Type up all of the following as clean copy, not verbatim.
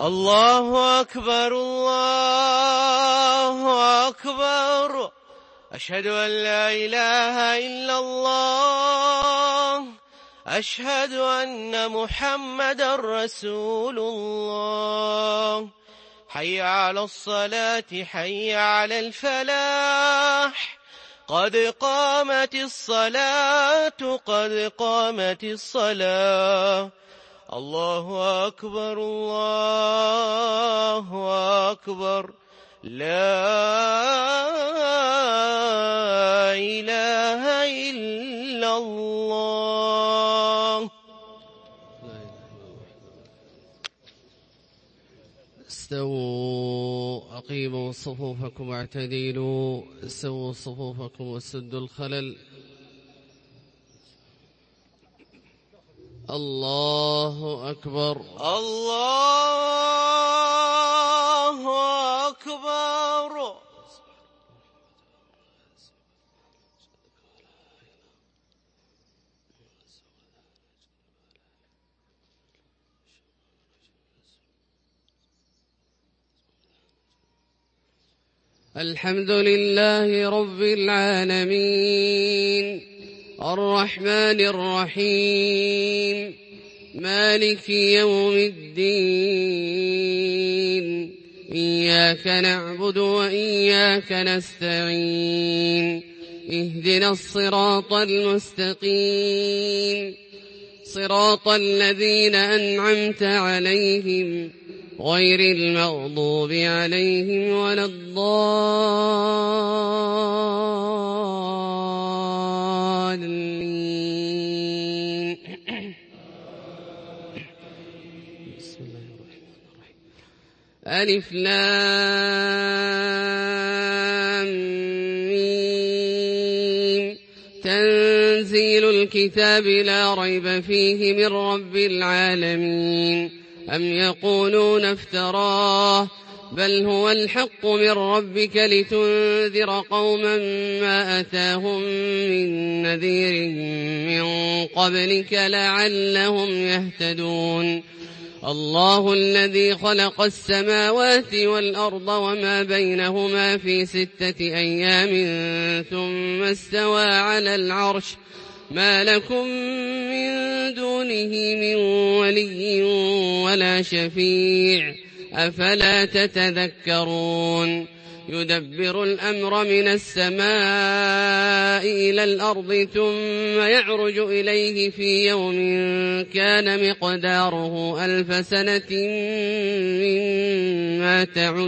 الله أكبر الله أكبر. أشهد أن لا إله إلا الله. أشهد أن محمدا رسول الله. حي على الصلاة حي على الفلاح. قد قامت الصلاة قد قامت الصلاة. الله أكبر الله أكبر. لا إله إلا الله. استووا أقيموا صفوفكم واعتدلوا. استووا صفوفكم وسدوا الخلل. الله أكبر الله أكبر. الحمد لله رب العالمين الرحمن الرحيم مالك يوم الدين. إياك نعبد وإياك نستعين. اهدنا الصراط المستقيم صراط الذين أنعمت عليهم غير المغضوب عليهم ولا الضالين. بسم الله الرحمن الرحيم. ألف لام ميم. تنزيل الكتاب لا ريب فيه من رب العالمين. أم يقولون افتراه بل هو الحق من ربك لتنذر قوما ما أتاهم من نذير من قبلك لعلهم يهتدون. الله الذي خلق السماوات والأرض وما بينهما في 6 أيام ثم استوى على العرش. ما لكم من دونه من ولي ولا شفيع أفلا تتذكرون. يدبر الأمر من السماء إلى الأرض ثم يعرج إليه في يوم كان مقداره 1000 سنة مما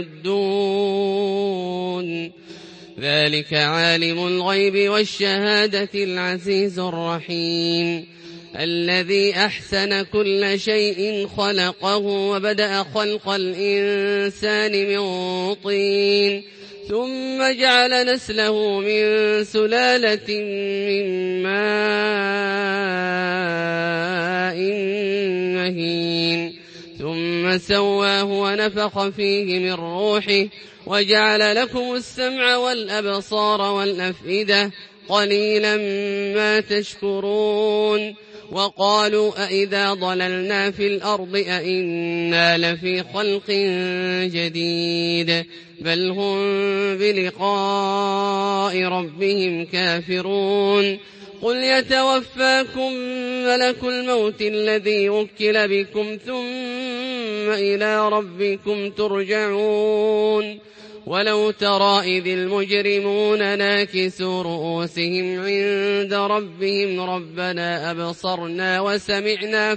تعدون. ذلك عالم الغيب والشهادة العزيز الرحيم الذي أحسن كل شيء خلقه وبدأ خلق الإنسان من طين ثم جعل نسله من سلالة من ماء مهين ثم سواه ونفخ فيه من روحه وجعل لكم السمع والأبصار والأفئدة قليلا ما تشكرون. وقالوا أئذا ضللنا في الأرض أئنا لفي خلق جديد بل هم بلقاء ربهم كافرون. قل يتوفاكم ملك الموت الذي وكل بكم ثم إلى ربكم ترجعون. ولو ترى إذ المجرمون ناكسوا رؤوسهم عند ربهم ربنا أبصرنا وسمعنا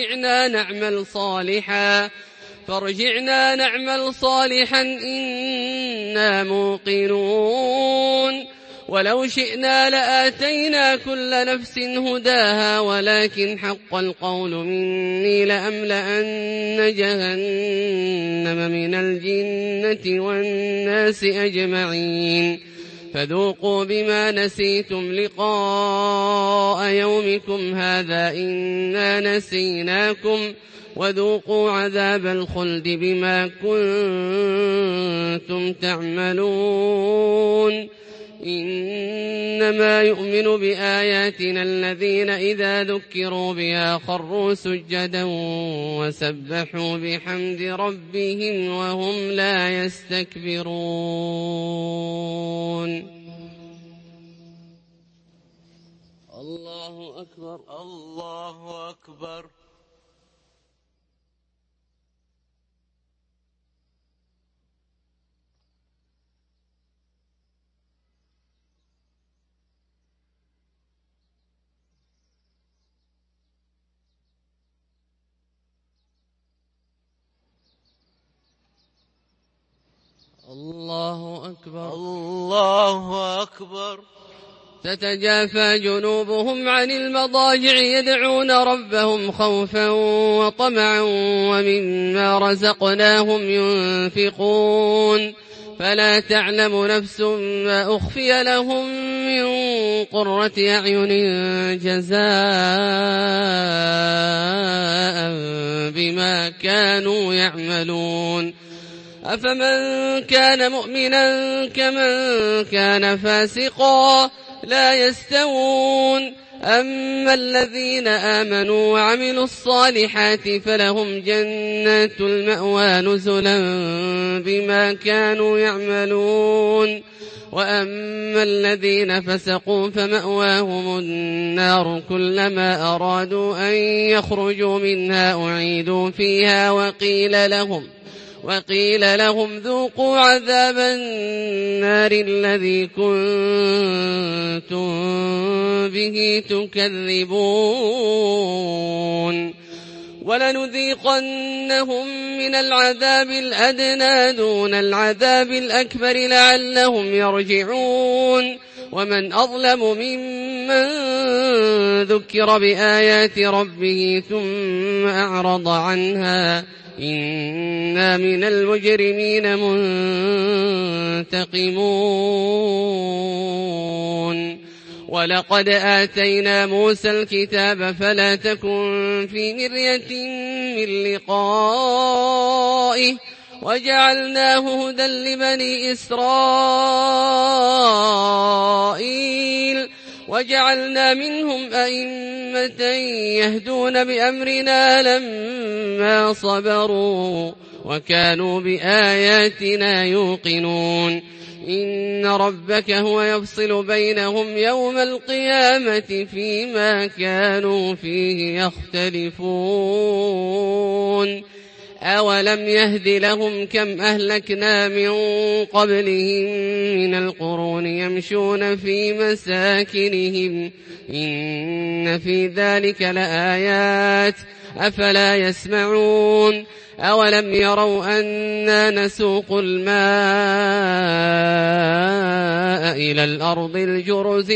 فارجعنا نعمل صالحا إنا موقنون. ولو شئنا لآتينا كل نفس هداها ولكن حق القول مني لأملأن جهنم من الجنة والناس أجمعين. فذوقوا بما نسيتم لقاء يومكم هذا إنا نسيناكم وذوقوا عذاب الخلد بما كنتم تعملون. إنما يؤمن بآياتنا الذين إذا ذكروا بها خروا سجدا وسبحوا بحمد ربهم وهم لا يستكبرون. الله أكبر. الله أكبر. الله أكبر. الله أكبر. تتجافى جنوبهم عن المضاجع يدعون ربهم خوفا وطمعا ومما رزقناهم ينفقون فلا تعلم نفس ما أخفي لهم من قرة أعين جزاء بما كانوا يعملون. أفمن كان مؤمنا كمن كان فاسقا لا يستوون. أما الذين آمنوا وعملوا الصالحات فلهم جنات المأوى نزلا بما كانوا يعملون. وأما الذين فسقوا فمأواهم النار كلما أرادوا أن يخرجوا منها أعيدوا فيها وقيل لهم ذوقوا عذاب النار الذي كنتم به تكذبون. ولنذيقنهم من العذاب الأدنى دون العذاب الأكبر لعلهم يرجعون. ومن أظلم ممن ذكر بآيات ربه ثم أعرض عنها إنا من المجرمين منتقمون. ولقد آتينا موسى الكتاب فلا تكن في مرية من لقائه وجعلناه هدى لبني إسرائيل وجعلنا منهم أئمة يهدون بأمرنا لما صبروا وكانوا بآياتنا يوقنون. إن ربك هو يفصل بينهم يوم القيامة فيما كانوا فيه يختلفون. أولم يهد لهم كم أهلكنا من قبلهم من القرون يمشون في مساكنهم إن في ذلك لآيات أفلا يسمعون. أولم يروا أنا نسوق الماء إلى الأرض الجرز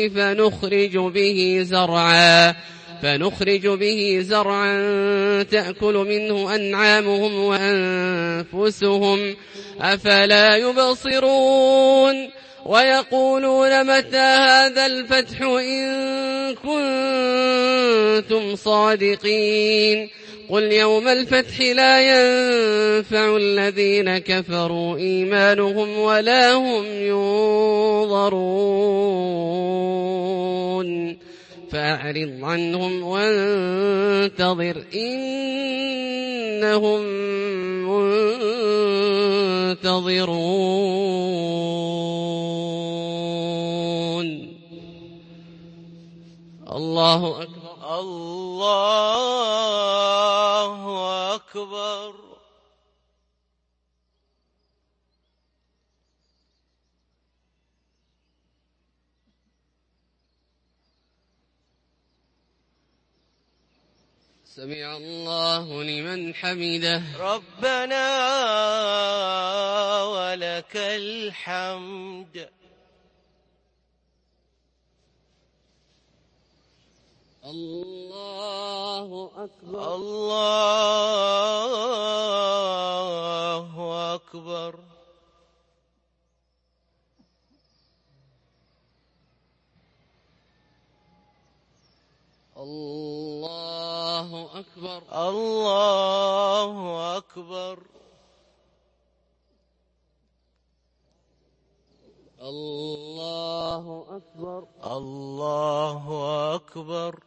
فنخرج به زرعا تأكل منه أنعامهم وأنفسهم أفلا يبصرون. ويقولون متى هذا الفتح إن كنتم صادقين قل يوم الفتح لا ينفع الذين كفروا إيمانهم ولا هم ينظرون فأعرض عنهم وانتظر إنهم منتظرون. الله أكبر. الله أكبر. سمع الله لمن حمده. ربنا ولك الحمد. الله أكبر. الله أكبر. الله أكبر. الله أكبر. الله أكبر. الله أكبر.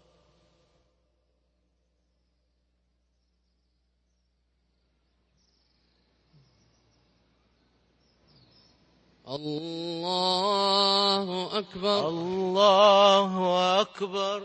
الله أكبر. الله أكبر.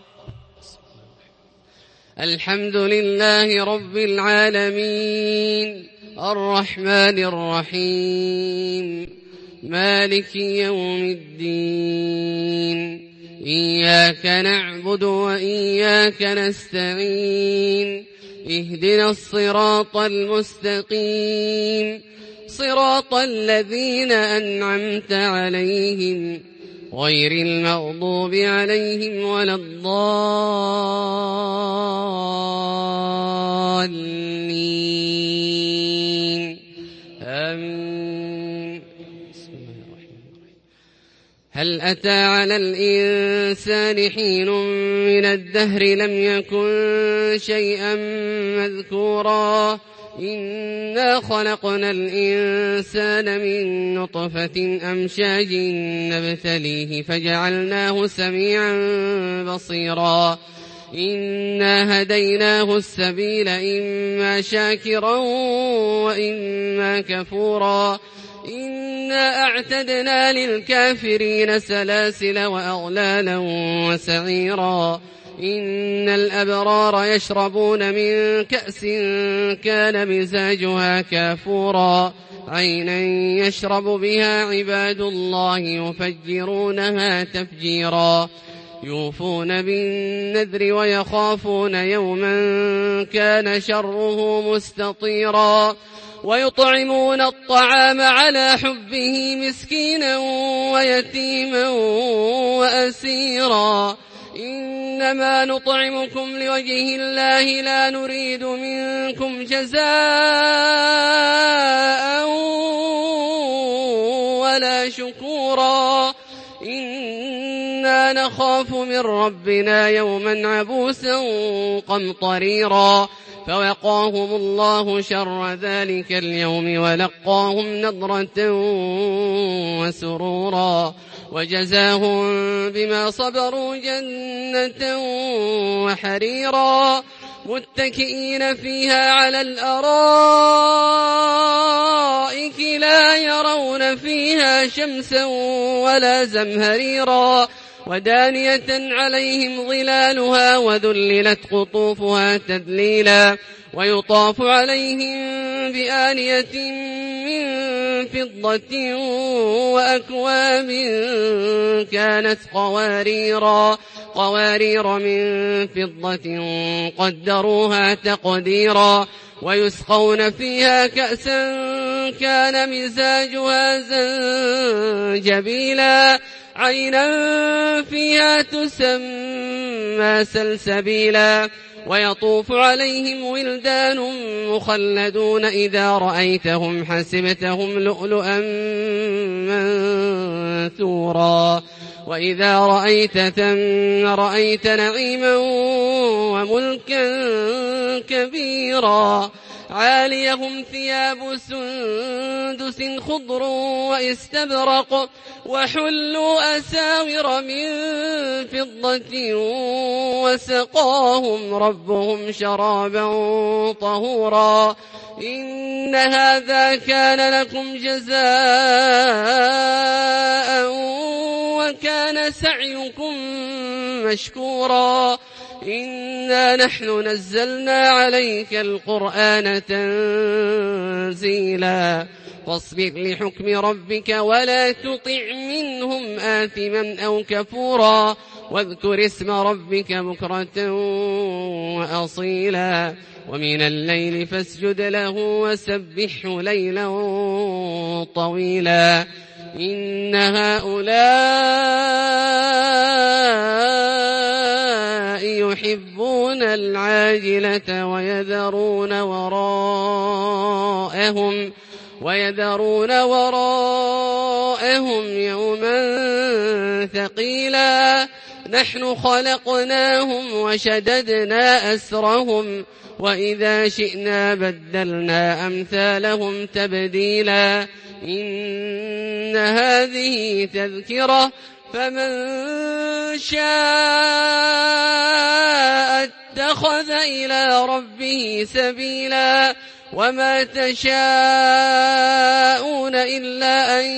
الحمد لله رب العالمين الرحمن الرحيم مالك يوم الدين إياك نعبد وإياك نستعين اهدنا الصراط المستقيم صراط الذين أنعمت عليهم غير المغضوب عليهم ولا الضالين آمين. بسم الله الرحمن الرحيم. هل أتى على الإنسان حين من الدهر لم يكن شيئا مذكورا إنا خلقنا الإنسان من نطفة أمشاج نبتليه فجعلناه سميعا بصيرا إنا هديناه السبيل إما شاكرا وإما كفورا إنا أعتدنا للكافرين سلاسل وأغلالا وسعيرا إن الأبرار يشربون من كأس كان مزاجها كافورا عينا يشرب بها عباد الله يفجرونها تفجيرا يوفون بالنذر ويخافون يوما كان شره مستطيرا ويطعمون الطعام على حبه مسكينا ويتيما وأسيرا إنما نطعمكم لوجه الله لا نريد منكم جزاء ولا شكورا إنا نخاف من ربنا يوما عبوسا قمطريرا فوقاهم الله شر ذلك اليوم ولقاهم نضرة وسرورا وجزاهم بما صبروا جنة وحريرا متكئين فيها على الأرائك لا يرون فيها شمسا ولا زمهريرا ودانية عليهم ظلالها وذللت قطوفها تذليلا ويطاف عليهم بآنية من فضة وأكواب كانت قوارير من فضة قدروها تقديرا ويسقون فيها كأسا كان مزاجها زنجبيلا عينا فيها تسمى سلسبيلا ويطوف عليهم ولدان مخلدون إذا رأيتهم حسبتهم لؤلؤا منثورا وإذا رأيت ثم رأيت نعيما وملكا كبيرا عاليهم ثياب سندس خضر واستبرق وحلوا أساور من فضة وسقاهم ربهم شرابا طهورا إن هذا كان لكم جزاء وكان سعيكم مشكورا إنا نحن نزلنا عليك القرآن تنزيلا فاصبر لحكم ربك ولا تطع منهم آثما أو كفورا واذكر اسم ربك بكرة وأصيلا ومن الليل فاسجد له وسبحه ليلا طويلا إن هؤلاء يحبون العاجلة ويذرون وراءهم يوما ثقيلا نحن خلقناهم وشددنا أسرهم وإذا شئنا بدلنا أمثالهم تبديلا إن هذه تذكرة فمن شاء اتخذ إلى ربه سبيلا وما تشاءون إلا أن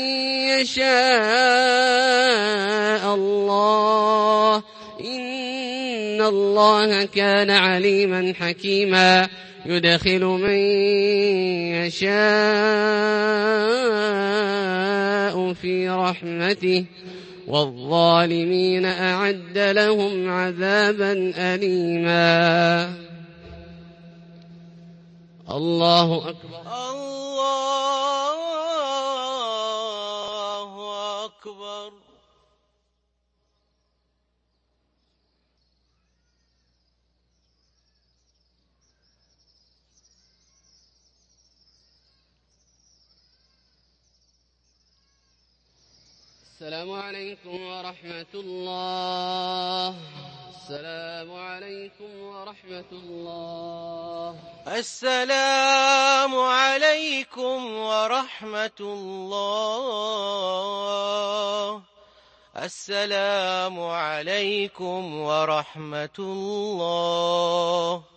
يشاء الله إن الله كان عليما حكيما يدخل من يشاء في رحمته والظالمين أعد لهم عذابا أليما الله أكبر الله أكبر. السلام عليكم ورحمة الله. السلام عليكم ورحمة الله. السلام عليكم ورحمة الله. السلام عليكم ورحمة الله.